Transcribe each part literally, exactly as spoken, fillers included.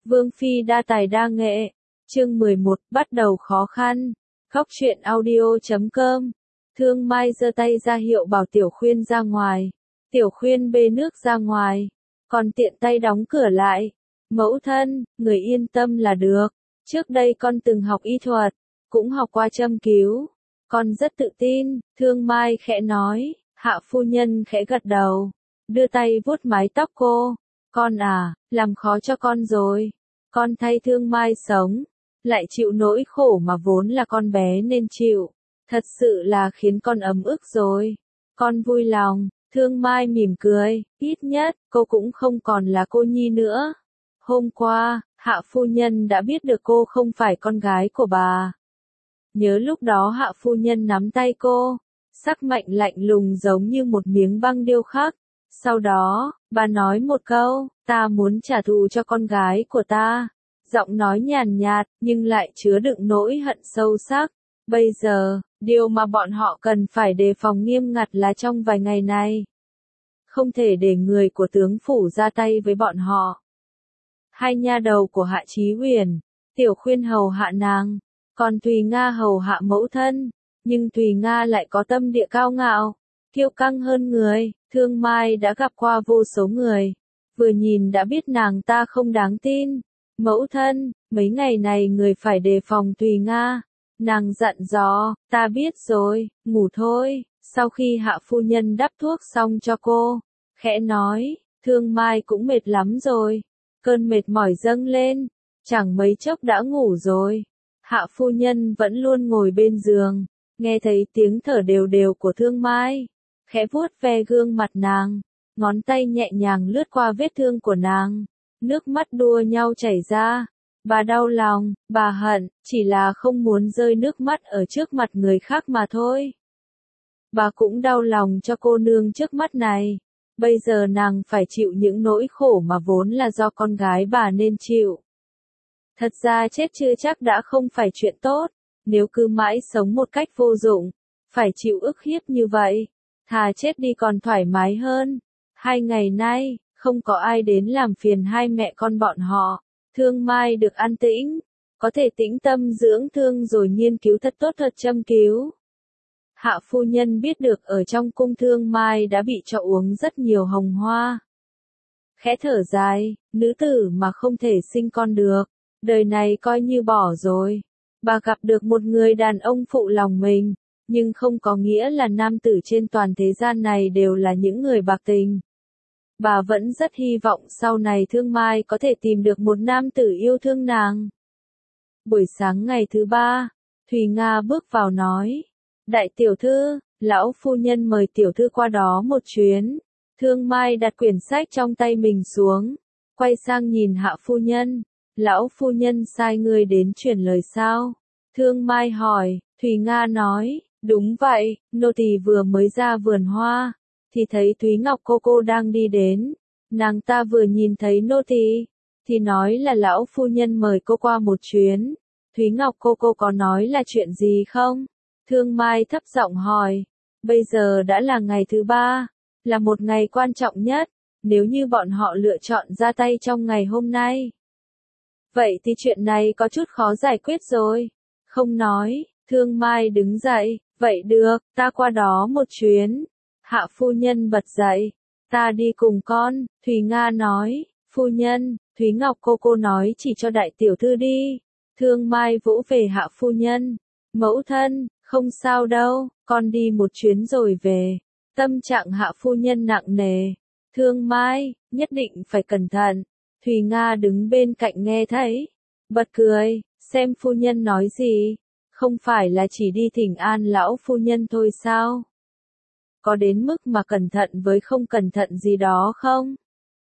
Vương Phi đa tài đa nghệ. Chương mười một, bắt đầu khó khăn. Góc truyện audio chấm com. Thương Mai giơ tay ra hiệu bảo Tiểu Khuyên ra ngoài. Tiểu Khuyên bê nước ra ngoài, còn tiện tay đóng cửa lại. Mẫu thân, người yên tâm là được. Trước đây con từng học y thuật, cũng học qua châm cứu. Con rất tự tin, Thương Mai khẽ nói. Hạ phu nhân khẽ gật đầu, đưa tay vuốt mái tóc cô. Con à, làm khó cho con rồi. Con thay Thương Mai sống, lại chịu nỗi khổ mà vốn là con bé nên chịu. Thật sự là khiến con ấm ức rồi. Con vui lòng. Thương Mai mỉm cười, ít nhất, cô cũng không còn là cô nhi nữa. Hôm qua, Hạ phu nhân đã biết được cô không phải con gái của bà. Nhớ lúc đó Hạ phu nhân nắm tay cô, sắc mạnh lạnh lùng giống như một miếng băng điêu khắc. Sau đó, bà nói một câu, ta muốn trả thù cho con gái của ta. Giọng nói nhàn nhạt, nhưng lại chứa đựng nỗi hận sâu sắc. Bây giờ, điều mà bọn họ cần phải đề phòng nghiêm ngặt là trong vài ngày này. Không thể để người của tướng phủ ra tay với bọn họ. Hai nha đầu của Hạ Chí Huyền, Tiểu Khuyên hầu hạ nàng, còn Thùy Nga hầu hạ mẫu thân. Nhưng Thùy Nga lại có tâm địa cao ngạo, kiêu căng hơn người. Thương Mai đã gặp qua vô số người, vừa nhìn đã biết nàng ta không đáng tin. Mẫu thân, mấy ngày này người phải đề phòng Thùy Nga. Nàng dặn dò, ta biết rồi, ngủ thôi. Sau khi Hạ phu nhân đắp thuốc xong cho cô, khẽ nói, Thương Mai cũng mệt lắm rồi. Cơn mệt mỏi dâng lên, chẳng mấy chốc đã ngủ rồi. Hạ phu nhân vẫn luôn ngồi bên giường, nghe thấy tiếng thở đều đều của Thương Mai, khẽ vuốt ve gương mặt nàng, ngón tay nhẹ nhàng lướt qua vết thương của nàng, nước mắt đua nhau chảy ra. Bà đau lòng, bà hận, chỉ là không muốn rơi nước mắt ở trước mặt người khác mà thôi. Bà cũng đau lòng cho cô nương trước mắt này. Bây giờ nàng phải chịu những nỗi khổ mà vốn là do con gái bà nên chịu. Thật ra chết chưa chắc đã không phải chuyện tốt, nếu cứ mãi sống một cách vô dụng, phải chịu ức hiếp như vậy, thà chết đi còn thoải mái hơn. Hai ngày nay, không có ai đến làm phiền hai mẹ con bọn họ. Thương Mai được an tĩnh, có thể tĩnh tâm dưỡng thương rồi nghiên cứu thật tốt thật châm cứu. Hạ phu nhân biết được ở trong cung Thương Mai đã bị cho uống rất nhiều hồng hoa. Khẽ thở dài, nữ tử mà không thể sinh con được, đời này coi như bỏ rồi. Bà gặp được một người đàn ông phụ lòng mình, nhưng không có nghĩa là nam tử trên toàn thế gian này đều là những người bạc tình. Bà vẫn rất hy vọng sau này Thương Mai có thể tìm được một nam tử yêu thương nàng. Buổi sáng ngày thứ ba, Thùy Nga bước vào nói, đại tiểu thư, lão phu nhân mời tiểu thư qua đó một chuyến. Thương Mai đặt quyển sách trong tay mình xuống, quay sang nhìn Hạ phu nhân, lão phu nhân sai người đến truyền lời sao? Thương Mai hỏi. Thùy Nga nói, đúng vậy, nô tỳ vừa mới ra vườn hoa, thì thấy Thúy Ngọc cô cô đang đi đến. Nàng ta vừa nhìn thấy nô tỳ, thì nói là lão phu nhân mời cô qua một chuyến. Thúy Ngọc cô cô có nói là chuyện gì không? Thương Mai thấp giọng hỏi. Bây giờ đã là ngày thứ ba, là một ngày quan trọng nhất, nếu như bọn họ lựa chọn ra tay trong ngày hôm nay. Vậy thì chuyện này có chút khó giải quyết rồi. Không nói, Thương Mai đứng dậy, vậy được, ta qua đó một chuyến. Hạ phu nhân bật dậy, ta đi cùng con. Thùy Nga nói, phu nhân, Thúy Ngọc cô cô nói chỉ cho đại tiểu thư đi. Thương Mai vỗ về Hạ phu nhân, mẫu thân, không sao đâu, con đi một chuyến rồi về. Tâm trạng Hạ phu nhân nặng nề. Thương Mai, nhất định phải cẩn thận. Thùy Nga đứng bên cạnh nghe thấy, bật cười, xem phu nhân nói gì, không phải là chỉ đi thỉnh an lão phu nhân thôi sao? Có đến mức mà cẩn thận với không cẩn thận gì đó không?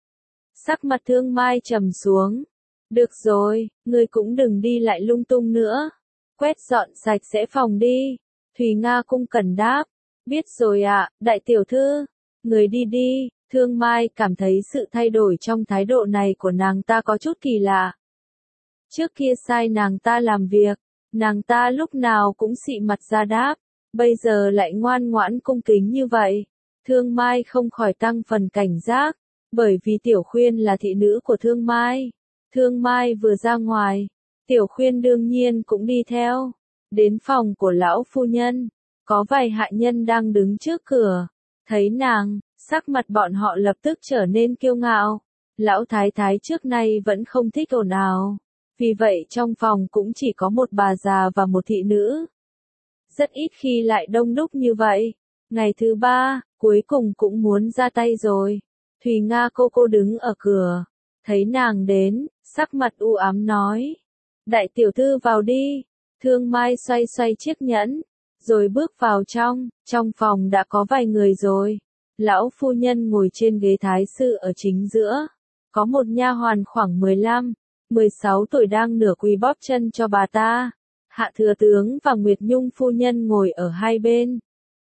Sắc mặt Thương Mai trầm xuống. Được rồi, ngươi cũng đừng đi lại lung tung nữa. Quét dọn sạch sẽ phòng đi. Thùy Nga cung cẩn đáp. Biết rồi ạ, đại tiểu thư. Người đi đi. Thương Mai cảm thấy sự thay đổi trong thái độ này của nàng ta có chút kỳ lạ. Trước kia sai nàng ta làm việc, nàng ta lúc nào cũng xị mặt ra đáp. Bây giờ lại ngoan ngoãn cung kính như vậy. Thương Mai không khỏi tăng phần cảnh giác, bởi vì Tiểu Khuyên là thị nữ của Thương Mai. Thương Mai vừa ra ngoài, Tiểu Khuyên đương nhiên cũng đi theo. Đến phòng của lão phu nhân, có vài hạ nhân đang đứng trước cửa. Thấy nàng, sắc mặt bọn họ lập tức trở nên kiêu ngạo. Lão thái thái trước nay vẫn không thích ồn ào. Vì vậy trong phòng cũng chỉ có một bà già và một thị nữ. Rất ít khi lại đông đúc như vậy. Ngày thứ ba, cuối cùng cũng muốn ra tay rồi. Thùy Nga cô cô đứng ở cửa. Thấy nàng đến, sắc mặt u ám nói. Đại tiểu thư vào đi. Thương Mai xoay xoay chiếc nhẫn. Rồi bước vào trong. Trong phòng đã có vài người rồi. Lão phu nhân ngồi trên ghế thái sư ở chính giữa. Có một nha hoàn khoảng mười lăm, mười sáu tuổi đang nửa quỳ bóp chân cho bà ta. Hạ thừa tướng và Nguyệt Nhung phu nhân ngồi ở hai bên.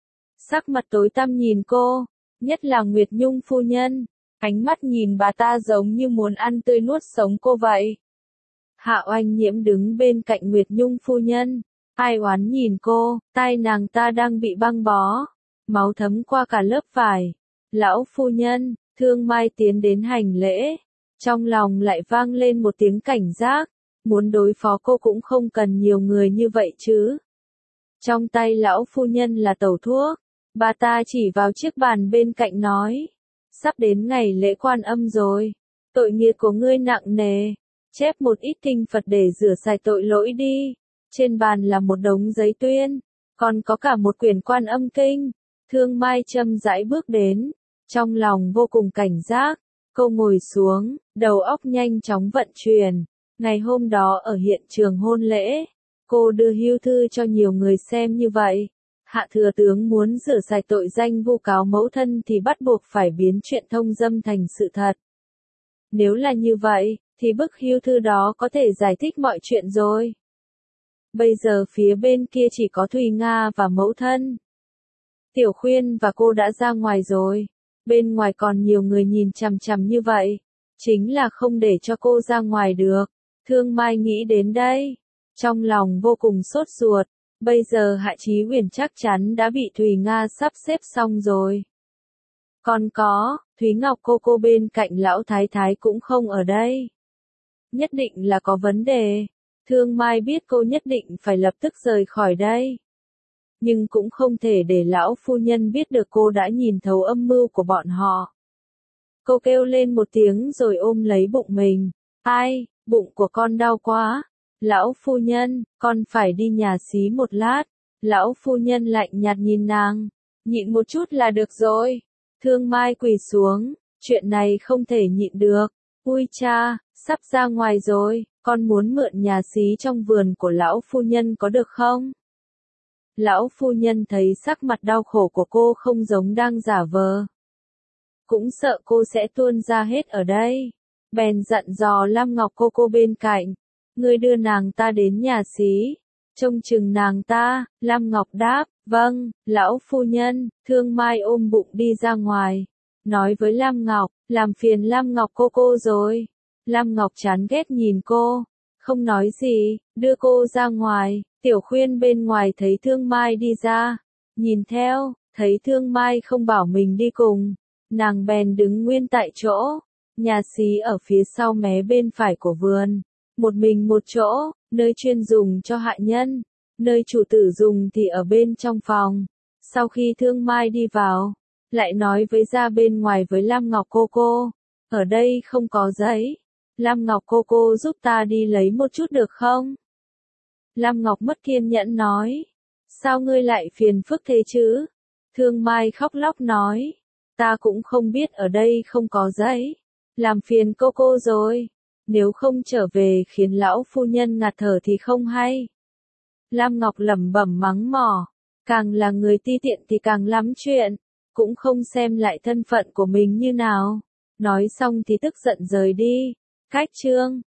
Sắc mặt tối tăm nhìn cô, nhất là Nguyệt Nhung phu nhân, ánh mắt nhìn bà ta giống như muốn ăn tươi nuốt sống cô vậy. Hạ Oanh Nhiễm đứng bên cạnh Nguyệt Nhung phu nhân, ai oán nhìn cô, tai nàng ta đang bị băng bó, máu thấm qua cả lớp vải. Lão phu nhân, Thương Mai tiến đến hành lễ, trong lòng lại vang lên một tiếng cảnh giác, muốn đối phó cô cũng không cần nhiều người như vậy chứ. Trong tay lão phu nhân là tẩu thuốc, bà ta chỉ vào chiếc bàn bên cạnh nói, sắp đến ngày lễ Quan Âm rồi, tội nghiệp của ngươi nặng nề, chép một ít kinh Phật để rửa sạch tội lỗi đi. Trên bàn là một đống giấy tuyên, còn có cả một quyển Quan Âm kinh. Thương Mai chậm rãi bước đến, trong lòng vô cùng cảnh giác, cô ngồi xuống, đầu óc nhanh chóng vận chuyển. Ngày hôm đó ở hiện trường hôn lễ, cô đưa hưu thư cho nhiều người xem như vậy. Hạ thừa tướng muốn rửa sạch tội danh vu cáo mẫu thân thì bắt buộc phải biến chuyện thông dâm thành sự thật. Nếu là như vậy, thì bức hưu thư đó có thể giải thích mọi chuyện rồi. Bây giờ phía bên kia chỉ có Thùy Nga và mẫu thân. Tiểu Khuyên và cô đã ra ngoài rồi. Bên ngoài còn nhiều người nhìn chằm chằm như vậy. Chính là không để cho cô ra ngoài được. Thương Mai nghĩ đến đây. Trong lòng vô cùng sốt ruột. Bây giờ Hạ Chí Huyền chắc chắn đã bị Thùy Nga sắp xếp xong rồi. Còn có, Thúy Ngọc cô cô bên cạnh lão thái thái cũng không ở đây. Nhất định là có vấn đề. Thương Mai biết cô nhất định phải lập tức rời khỏi đây. Nhưng cũng không thể để lão phu nhân biết được cô đã nhìn thấu âm mưu của bọn họ. Cô kêu lên một tiếng rồi ôm lấy bụng mình. Ai, bụng của con đau quá. Lão phu nhân, con phải đi nhà xí một lát. Lão phu nhân lạnh nhạt nhìn nàng. Nhịn một chút là được rồi. Thương Mai quỳ xuống. Chuyện này không thể nhịn được. Ui cha, sắp ra ngoài rồi. Con muốn mượn nhà xí trong vườn của lão phu nhân có được không? Lão phu nhân thấy sắc mặt đau khổ của cô không giống đang giả vờ. Cũng sợ cô sẽ tuôn ra hết ở đây. Bèn dặn dò Lam Ngọc cô cô bên cạnh. Ngươi đưa nàng ta đến nhà xí. Trông chừng nàng ta. Lam Ngọc đáp, vâng, lão phu nhân. Thương Mai ôm bụng đi ra ngoài. Nói với Lam Ngọc, làm phiền Lam Ngọc cô cô rồi. Lam Ngọc chán ghét nhìn cô. Không nói gì, đưa cô ra ngoài. Tiểu Khuyên bên ngoài thấy Thương Mai đi ra. Nhìn theo, thấy Thương Mai không bảo mình đi cùng. Nàng bèn đứng nguyên tại chỗ. Nhà xí ở phía sau mé bên phải của vườn. Một mình một chỗ, nơi chuyên dùng cho hạ nhân. Nơi chủ tử dùng thì ở bên trong phòng. Sau khi Thương Mai đi vào, lại nói với ra bên ngoài với Lam Ngọc cô cô. Ở đây không có giấy. Lam Ngọc cô cô giúp ta đi lấy một chút được không? Lam Ngọc mất kiên nhẫn nói. Sao ngươi lại phiền phức thế chứ? Thương Mai khóc lóc nói. Ta cũng không biết ở đây không có giấy. Làm phiền cô cô rồi. Nếu không trở về khiến lão phu nhân ngạt thở thì không hay. Lam Ngọc lẩm bẩm mắng mỏ. Càng là người ti tiện thì càng lắm chuyện. Cũng không xem lại thân phận của mình như nào. Nói xong thì tức giận rời đi. Cách chương